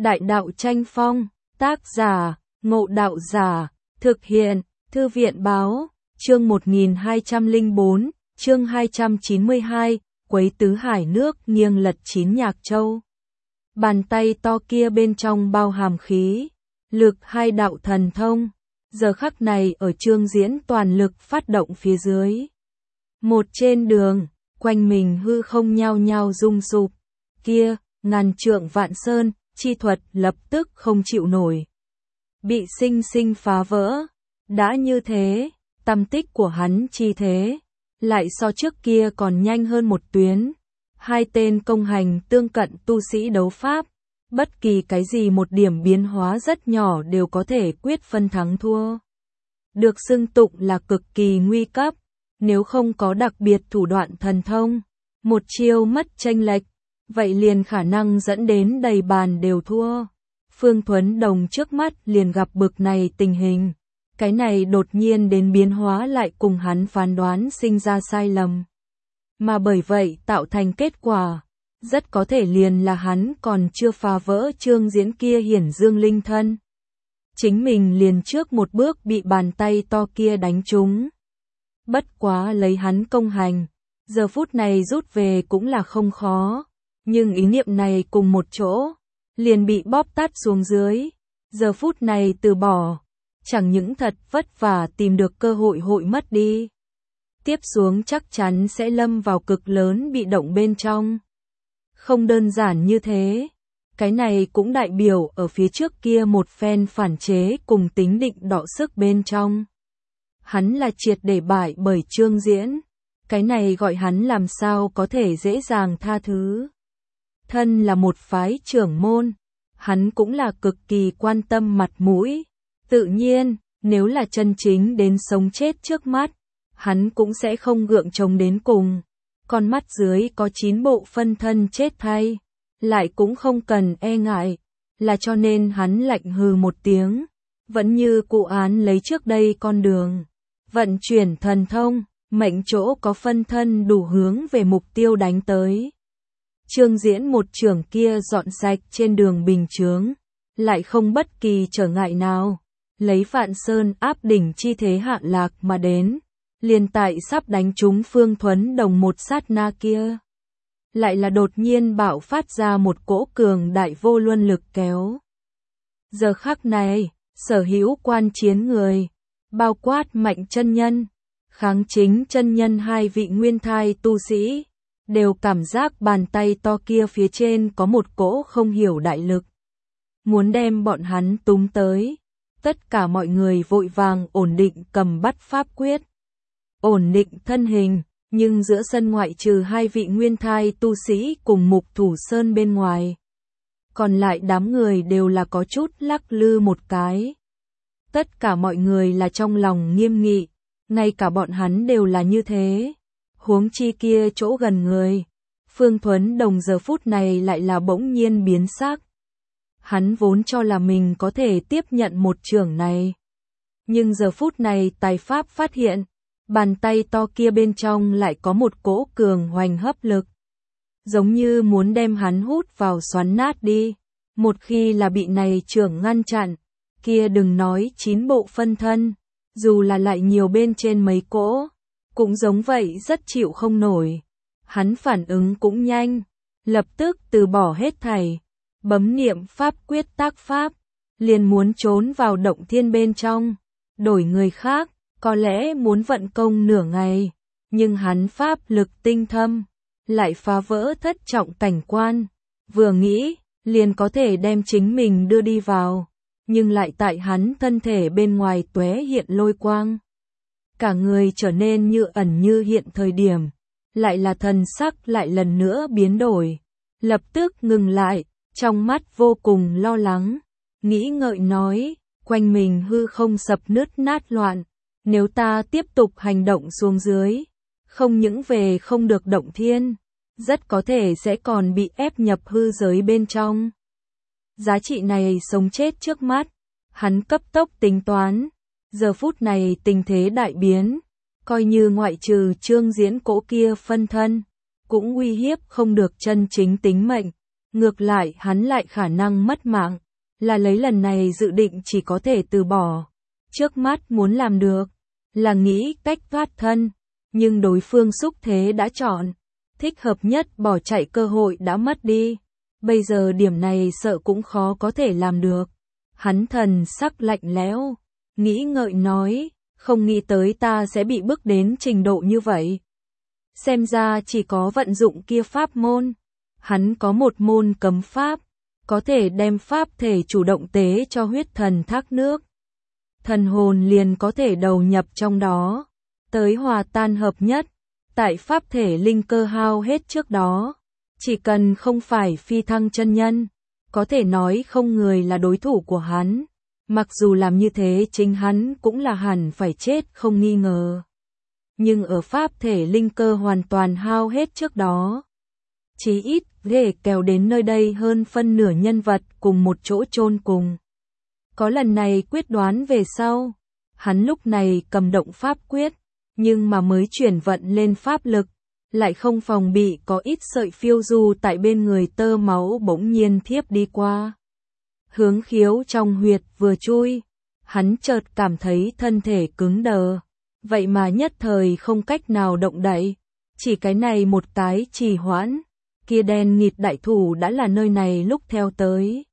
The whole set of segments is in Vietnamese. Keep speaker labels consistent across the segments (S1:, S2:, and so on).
S1: Đại đạo tranh phong, tác giả, Ngộ Đạo Giả, thực hiện, Thư viện báo, chương 1204, chương 292, quấy tứ hải nước nghiêng lật chín nhạc châu. Bàn tay to kia bên trong bao hàm khí, lực hai đạo thần thông, giờ khắc này ở Trương Diễn toàn lực phát động phía dưới. Một trên đường, quanh mình hư không nhao nhao rung sụp, kia, ngàn trượng vạn sơn, chi thuật lập tức không chịu nổi. Bị sinh sinh phá vỡ, đã như thế, tâm tích của hắn chi thế, lại so trước kia còn nhanh hơn một tuyến. Hai tên công hành tương cận tu sĩ đấu pháp, bất kỳ cái gì một điểm biến hóa rất nhỏ đều có thể quyết phân thắng thua. Được xưng tụng là cực kỳ nguy cấp, nếu không có đặc biệt thủ đoạn thần thông, một chiêu mất chênh lệch, vậy liền khả năng dẫn đến đầy bàn đều thua. Phương Thuấn Đồng trước mắt liền gặp bực này tình hình, cái này đột nhiên đến biến hóa lại cùng hắn phán đoán sinh ra sai lầm. Mà bởi vậy tạo thành kết quả, rất có thể liền là hắn còn chưa phá vỡ Trương Diễn kia hiển dương linh thân. Chính mình liền trước một bước bị bàn tay to kia đánh trúng. Bất quá lấy hắn công hành, giờ phút này rút về cũng là không khó, nhưng ý niệm này cùng một chỗ, liền bị bóp tát xuống dưới. Giờ phút này từ bỏ, chẳng những thật vất vả tìm được cơ hội mất đi. Tiếp xuống chắc chắn sẽ lâm vào cực lớn bị động bên trong. Không đơn giản như thế, cái này cũng đại biểu ở phía trước kia một phen phản chế cùng tính định đọ sức bên trong. Hắn là triệt để bại bởi Trương Diễn, cái này gọi hắn làm sao có thể dễ dàng tha thứ. Thân là một phái trưởng môn, hắn cũng là cực kỳ quan tâm mặt mũi. Tự nhiên, nếu là chân chính đến sống chết trước mắt, hắn cũng sẽ không gượng chống đến cùng. Con mắt dưới có 9 bộ phân thân chết thay, lại cũng không cần e ngại, là cho nên hắn lạnh hừ một tiếng, vẫn như cụ án lấy trước đây con đường. Vận chuyển thần thông, mệnh chỗ có phân thân đủ hướng về mục tiêu đánh tới. Trương Diễn một trường kia dọn sạch trên đường bình chướng, lại không bất kỳ trở ngại nào, lấy Vạn Sơn áp đỉnh chi thế hạ lạc mà đến. Liền tại sắp đánh trúng Phương Thuấn Đồng một sát na kia, lại là đột nhiên bạo phát ra một cỗ cường đại vô luân lực kéo. Giờ khắc này, sở hữu quan chiến người, bao quát Mạnh chân nhân, Kháng Chính chân nhân hai vị nguyên thai tu sĩ, đều cảm giác bàn tay to kia phía trên có một cỗ không hiểu đại lực, muốn đem bọn hắn túm tới. Tất cả mọi người vội vàng ổn định cầm bắt pháp quyết, ổn định thân hình, nhưng giữa sân ngoại trừ hai vị nguyên thai tu sĩ cùng Mục Thủ Sơn bên ngoài, còn lại đám người đều là có chút lắc lư một cái. Tất cả mọi người là trong lòng nghiêm nghị, ngay cả bọn hắn đều là như thế. Huống chi kia chỗ gần người, Phương Thuấn Đồng giờ phút này lại là bỗng nhiên biến sắc. Hắn vốn cho là mình có thể tiếp nhận một chưởng này, nhưng giờ phút này tài pháp phát hiện, bàn tay to kia bên trong lại có một cỗ cường hoành hấp lực, giống như muốn đem hắn hút vào xoắn nát đi. Một khi là bị này chưởng ngăn chặn, kia đừng nói 9 bộ phân thân, dù là lại nhiều bên trên mấy cỗ, cũng giống vậy rất chịu không nổi. Hắn phản ứng cũng nhanh, lập tức từ bỏ hết thảy, bấm niệm pháp quyết tác pháp, liền muốn trốn vào động thiên bên trong. Đổi người khác, có lẽ muốn vận công nửa ngày, nhưng hắn pháp lực tinh thâm, lại phá vỡ thất trọng cảnh quan, vừa nghĩ, liền có thể đem chính mình đưa đi vào, nhưng lại tại hắn thân thể bên ngoài tóe hiện lôi quang. Cả người trở nên như ẩn như hiện thời điểm, lại là thần sắc lại lần nữa biến đổi, lập tức ngừng lại, trong mắt vô cùng lo lắng, nghĩ ngợi nói, quanh mình hư không sập nứt nát loạn. Nếu ta tiếp tục hành động xuống dưới, không những về không được động thiên, rất có thể sẽ còn bị ép nhập hư giới bên trong. Giá trị này sống chết trước mắt, hắn cấp tốc tính toán, giờ phút này tình thế đại biến, coi như ngoại trừ Trương Diễn cỗ kia phân thân, cũng uy hiếp không được chân chính tính mệnh, Ngược lại hắn lại khả năng mất mạng, là lấy lần này dự định chỉ có thể từ bỏ. Trước mắt muốn làm được, là nghĩ cách thoát thân, nhưng đối phương xúc thế đã chọn. Thích hợp nhất bỏ chạy cơ hội đã mất đi. Bây giờ điểm này sợ cũng khó có thể làm được. Hắn thần sắc lạnh lẽo, nghĩ ngợi nói, không nghĩ tới ta sẽ bị bức đến trình độ như vậy. Xem ra chỉ có vận dụng kia pháp môn. Hắn có một môn cấm pháp, có thể đem pháp thể chủ động tế cho huyết thần thác nước. Thần hồn liền có thể đầu nhập trong đó, tới hòa tan hợp nhất. Tại pháp thể linh cơ hao hết trước đó, chỉ cần không phải phi thăng chân nhân, có thể nói không người là đối thủ của hắn. Mặc dù làm như thế chính hắn cũng là hẳn phải chết không nghi ngờ. Nhưng ở pháp thể linh cơ hoàn toàn hao hết trước đó, chí ít để kéo đến nơi đây hơn phân nửa nhân vật cùng một chỗ chôn cùng. Có lần này quyết đoán về sau, hắn lúc này cầm động pháp quyết, nhưng mà mới chuyển vận lên pháp lực, lại không phòng bị có ít sợi phiêu du tại bên người tơ máu bỗng nhiên thiếp đi qua. Hướng khiếu trong huyệt vừa chui, hắn chợt cảm thấy thân thể cứng đờ, vậy mà nhất thời không cách nào động đậy, chỉ cái này một cái trì hoãn, kia đen nghịt đại thủ đã là nơi này lúc theo tới.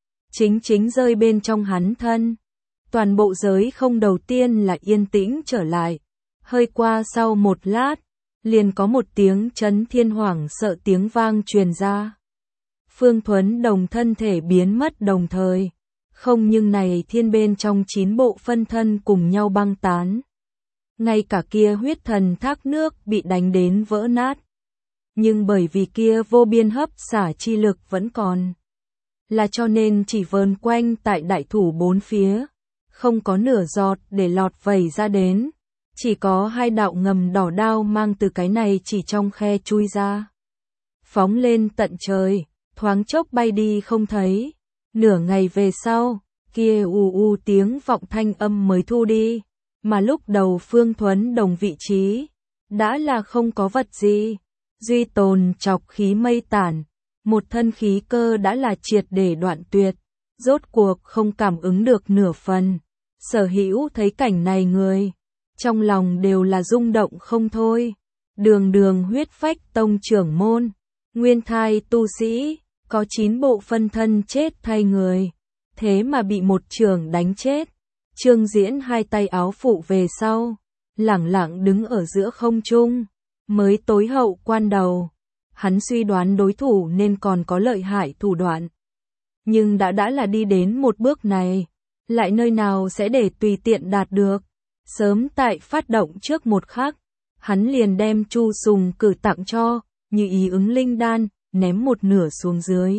S1: Chính rơi bên trong hắn thân, toàn bộ giới không đầu tiên là yên tĩnh trở lại, hơi qua sau một lát, liền có một tiếng chấn thiên hoảng sợ tiếng vang truyền ra. Phương Thuấn Đồng thân thể biến mất đồng thời, không nhưng này thiên bên trong 9 bộ phân thân cùng nhau băng tán. Ngay cả kia huyết thần thác nước bị đánh đến vỡ nát. Nhưng bởi vì kia vô biên hấp xả chi lực vẫn còn, là cho nên chỉ vờn quanh tại đại thủ bốn phía, không có nửa giọt để lọt vẩy ra đến. Chỉ có 2 đạo ngầm đỏ đao mang từ cái này chỉ trong khe chui ra. Phóng lên tận trời, thoáng chốc bay đi không thấy. Nửa ngày về sau, kia tiếng vọng thanh âm mới thu đi. Mà lúc đầu Phương Thuấn Đồng vị trí, đã là không có vật gì. Duy tồn chọc khí mây tản, một thân khí cơ đã là triệt để đoạn tuyệt. Rốt cuộc không cảm ứng được nửa phần. Sở hữu thấy cảnh này người, trong lòng đều là rung động không thôi. Đường huyết phách tông trưởng môn, nguyên thai tu sĩ, có 9 bộ phân thân chết thay người, thế mà bị một trưởng đánh chết. Trương Diễn 2 tay áo phụ về sau, lẳng lặng đứng ở giữa không trung, mới tối hậu quan đầu. Hắn suy đoán đối thủ nên còn có lợi hại thủ đoạn. Nhưng đã là đi đến một bước này, lại nơi nào sẽ để tùy tiện đạt được. Sớm tại phát động trước một khắc, hắn liền đem Chu Sùng cử tặng cho, như ý ứng linh đan, ném một nửa xuống dưới.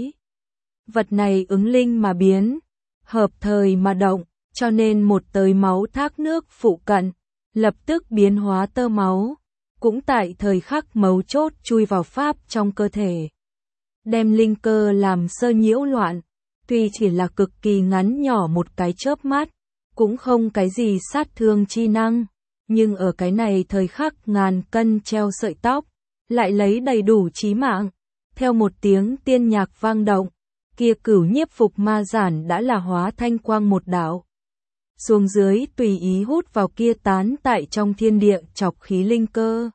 S1: Vật này ứng linh mà biến, hợp thời mà động, cho nên một tơi máu thác nước phụ cận, lập tức biến hóa tơ máu, cũng tại thời khắc mấu chốt chui vào pháp trong cơ thể. Đem linh cơ làm sơ nhiễu loạn, tuy chỉ là cực kỳ ngắn nhỏ một cái chớp mắt, cũng không cái gì sát thương chi năng, nhưng ở cái này thời khắc ngàn cân treo sợi tóc, lại lấy đầy đủ chí mạng. Theo một tiếng tiên nhạc vang động, kia cửu nhiếp phục ma giản đã là hóa thanh quang một đạo. Xuống dưới tùy ý hút vào kia tán tại trong thiên địa chọc khí linh cơ.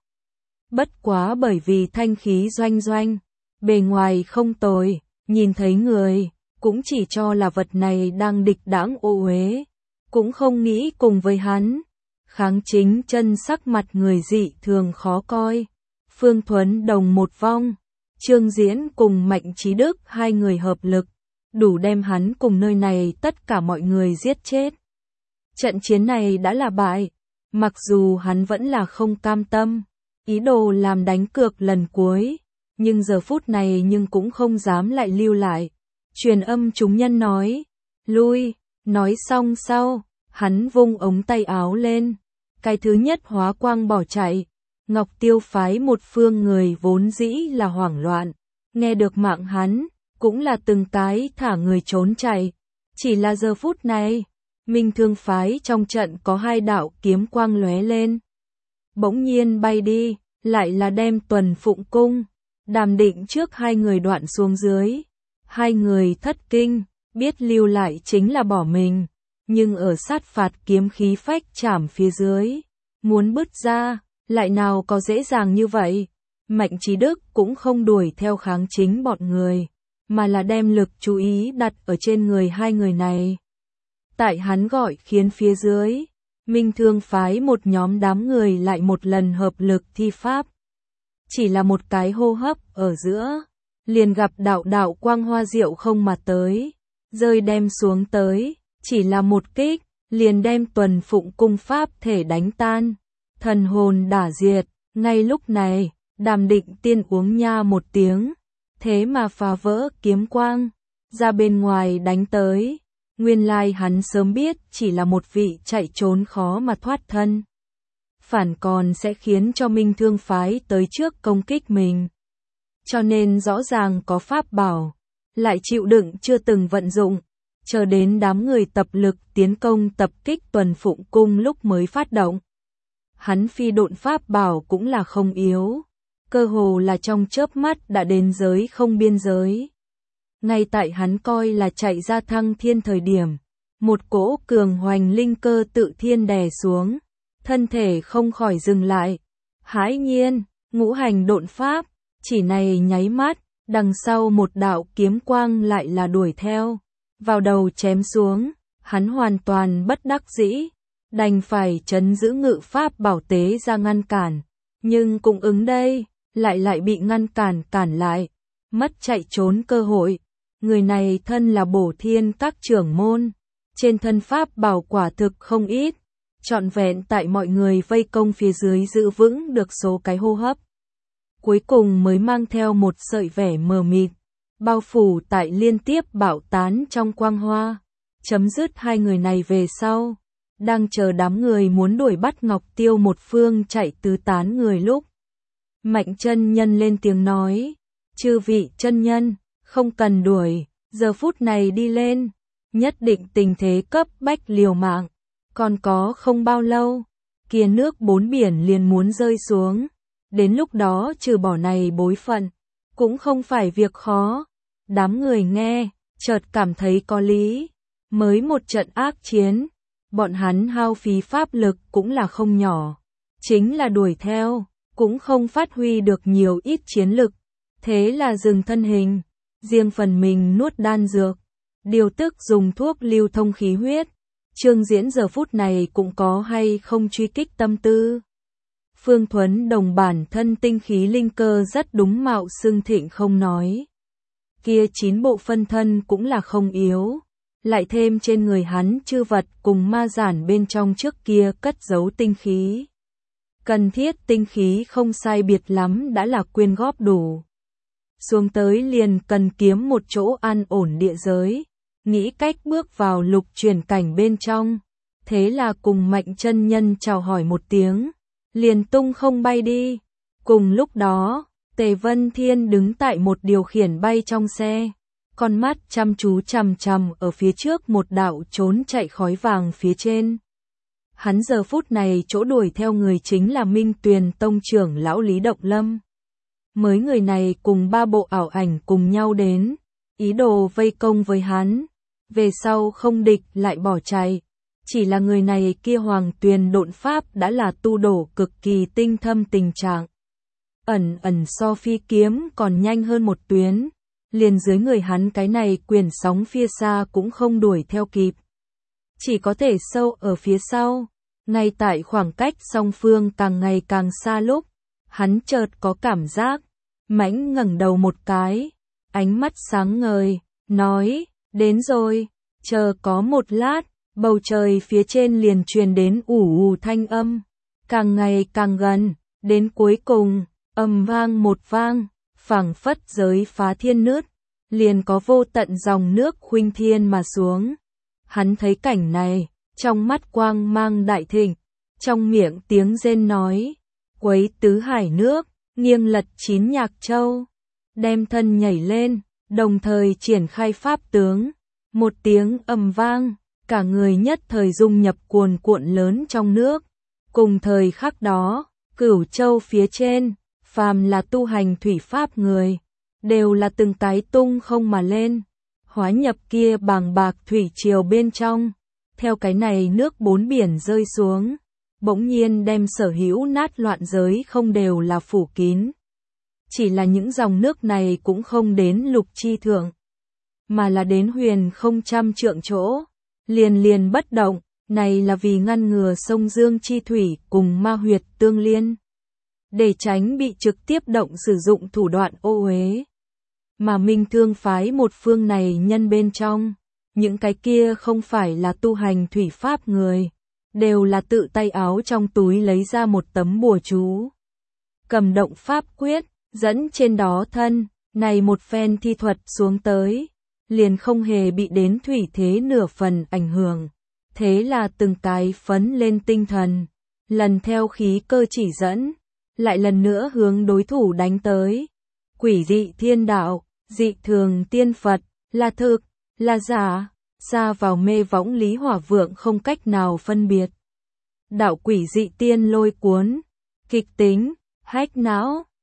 S1: Bất quá bởi vì thanh khí doanh doanh, bề ngoài không tồi, nhìn thấy người, cũng chỉ cho là vật này đang địch đãng ô uế. Cũng không nghĩ cùng với hắn. Kháng chính chân sắc mặt người dị thường khó coi. Phương Thuấn Đồng một vong, Trương Diễn cùng Mạnh Chí Đức 2 người hợp lực, đủ đem hắn cùng nơi này tất cả mọi người giết chết. Trận chiến này đã là bại, mặc dù hắn vẫn là không cam tâm, ý đồ làm đánh cược lần cuối, nhưng giờ phút này nhưng cũng không dám lại lưu lại. Truyền âm chúng nhân nói, lui. Nói xong sau, hắn vung ống tay áo lên, cái thứ nhất hóa quang bỏ chạy. Ngọc Tiêu phái một phương người vốn dĩ là hoảng loạn, nghe được mạng hắn, cũng là từng cái thả người trốn chạy. Chỉ là giờ phút này, Minh Thương phái trong trận có 2 đạo kiếm quang lóe lên, bỗng nhiên bay đi, lại là đem Tuần Phụng Cung, Đàm Định trước 2 người đoạn xuống dưới, Hai người thất kinh, biết lưu lại chính là bỏ mình, nhưng ở sát phạt kiếm khí phách chảm phía dưới, muốn bứt ra, lại nào có dễ dàng như vậy. Mạnh Chí Đức cũng không đuổi theo kháng chính bọn người, mà là đem lực chú ý đặt ở trên người hai người này. Tại hắn gọi khiến phía dưới, Minh Thương phái một nhóm đám người lại một lần hợp lực thi pháp. Chỉ là một cái hô hấp ở giữa, liền gặp đạo quang hoa diệu không mà tới, rơi đem xuống tới, chỉ là một kích, liền đem Tuần Phụng cung pháp thể đánh tan, thần hồn đả diệt. Ngay lúc này, Đàm Định Tiên uống nha một tiếng, thế mà phá vỡ kiếm quang, ra bên ngoài đánh tới. Nguyên lai hắn sớm biết chỉ là một vị chạy trốn khó mà thoát thân, phản còn sẽ khiến cho Minh Thương phái tới trước công kích mình. Cho nên rõ ràng có pháp bảo, lại chịu đựng chưa từng vận dụng, chờ đến đám người tập lực tiến công tập kích Tuần Phụng cung lúc mới phát động. Hắn phi độn pháp bảo cũng là không yếu, cơ hồ là trong chớp mắt đã đến giới không biên giới. Ngay tại hắn coi là chạy ra thăng thiên thời điểm, một cỗ cường hoành linh cơ tự thiên đè xuống, thân thể không khỏi dừng lại. Hãi nhiên, ngũ hành độn pháp, chỉ này nháy mắt, đằng sau một đạo kiếm quang lại là đuổi theo, vào đầu chém xuống, hắn hoàn toàn bất đắc dĩ, đành phải trấn giữ ngự pháp bảo tế ra ngăn cản, nhưng cũng ứng đây, lại bị ngăn cản lại, mất chạy trốn cơ hội. Người này thân là Bổ Thiên các trưởng môn, trên thân pháp bảo quả thực không ít, trọn vẹn tại mọi người vây công phía dưới giữ vững được số cái hô hấp. Cuối cùng mới mang theo một sợi vẻ mờ mịt, bao phủ tại liên tiếp bạo tán trong quang hoa, chấm dứt hai người này về sau, đang chờ đám người muốn đuổi bắt Ngọc Tiêu một phương chạy tứ tán người lúc. Mạnh chân nhân lên tiếng nói, chư vị chân nhân, không cần đuổi, giờ phút này đi lên, nhất định tình thế cấp bách liều mạng, còn có không bao lâu, kia nước bốn biển liền muốn rơi xuống, đến lúc đó trừ bỏ này bối phận, cũng không phải việc khó. Đám người nghe, chợt cảm thấy có lý, mới một trận ác chiến, bọn hắn hao phí pháp lực cũng là không nhỏ, chính là đuổi theo, cũng không phát huy được nhiều ít chiến lực, thế là dừng thân hình. Riêng phần mình nuốt đan dược, điều tức dùng thuốc lưu thông khí huyết. Trương Diễn giờ phút này cũng có hay không truy kích tâm tư. Phương Thuấn Đồng bản thân tinh khí linh cơ rất đúng mạo xưng thịnh không nói. Kia 9 bộ phân thân cũng là không yếu, lại thêm trên người hắn chư vật cùng ma giản bên trong trước kia cất giấu tinh khí. Cần thiết tinh khí không sai biệt lắm đã là quyên góp đủ. Xuống tới liền cần kiếm một chỗ an ổn địa giới, nghĩ cách bước vào lục chuyển cảnh bên trong. Thế là cùng Mạnh chân nhân chào hỏi một tiếng, liền tung không bay đi. Cùng lúc đó, Tề Vân Thiên đứng tại một điều khiển bay trong xe, con mắt chăm chú chằm chằm ở phía trước một đạo trốn chạy khói vàng phía trên. Hắn giờ phút này chỗ đuổi theo người chính là Minh Tuyền Tông trưởng lão Lý Động Lâm. Mới người này cùng 3 bộ ảo ảnh cùng nhau đến, ý đồ vây công với hắn, về sau không địch lại bỏ chạy. Chỉ là người này kia Hoàng Tuyền độn pháp đã là tu đổ cực kỳ tinh thâm tình trạng. Ẩn so phi kiếm còn nhanh hơn một tuyến, liền dưới người hắn cái này quyền sóng phía xa cũng không đuổi theo kịp. Chỉ có thể sâu ở phía sau, ngay tại khoảng cách song phương càng ngày càng xa lúc, hắn chợt có cảm giác, mãnh ngẩng đầu một cái, ánh mắt sáng ngời, nói, đến rồi, chờ có một lát, bầu trời phía trên liền truyền đến ù thanh âm, càng ngày càng gần, đến cuối cùng, ầm vang một vang, phảng phất giới phá thiên nứt, liền có vô tận dòng nước khuynh thiên mà xuống. Hắn thấy cảnh này, trong mắt quang mang đại thịnh, trong miệng tiếng rên nói, quấy tứ hải nước, nghiêng lật 9 nhạc châu, đem thân nhảy lên, đồng thời triển khai pháp tướng, một tiếng ầm vang, cả người nhất thời dung nhập cuồn cuộn lớn trong nước. Cùng thời khắc đó, Cửu Châu phía trên, phàm là tu hành thủy pháp người, đều là từng cái tung không mà lên, hóa nhập kia bàng bạc thủy triều bên trong. Theo cái này nước bốn biển rơi xuống, bỗng nhiên đem sở hữu nát loạn giới không đều là phủ kín. Chỉ là những dòng nước này cũng không đến lục chi thượng, mà là đến huyền không trăm trượng chỗ, liền bất động, này là vì ngăn ngừa sông Dương chi thủy cùng ma huyệt tương liên, để tránh bị trực tiếp động sử dụng thủ đoạn ô uế. Mà Minh Thương phái một phương này nhân bên trong, những cái kia không phải là tu hành thủy pháp người, đều là tự tay áo trong túi lấy ra một tấm bùa chú, cầm động pháp quyết, dẫn trên đó thân, này một phen thi thuật xuống tới, liền không hề bị đến thủy thế nửa phần ảnh hưởng. Thế là từng cái phấn lên tinh thần, lần theo khí cơ chỉ dẫn, lại lần nữa hướng đối thủ đánh tới. Quỷ dị thiên đạo, dị thường tiên Phật, là thực, là giả, xa vào mê võng Lý Hỏa Vượng không cách nào phân biệt. Đạo quỷ dị tiên lôi cuốn, kịch tính, hách não,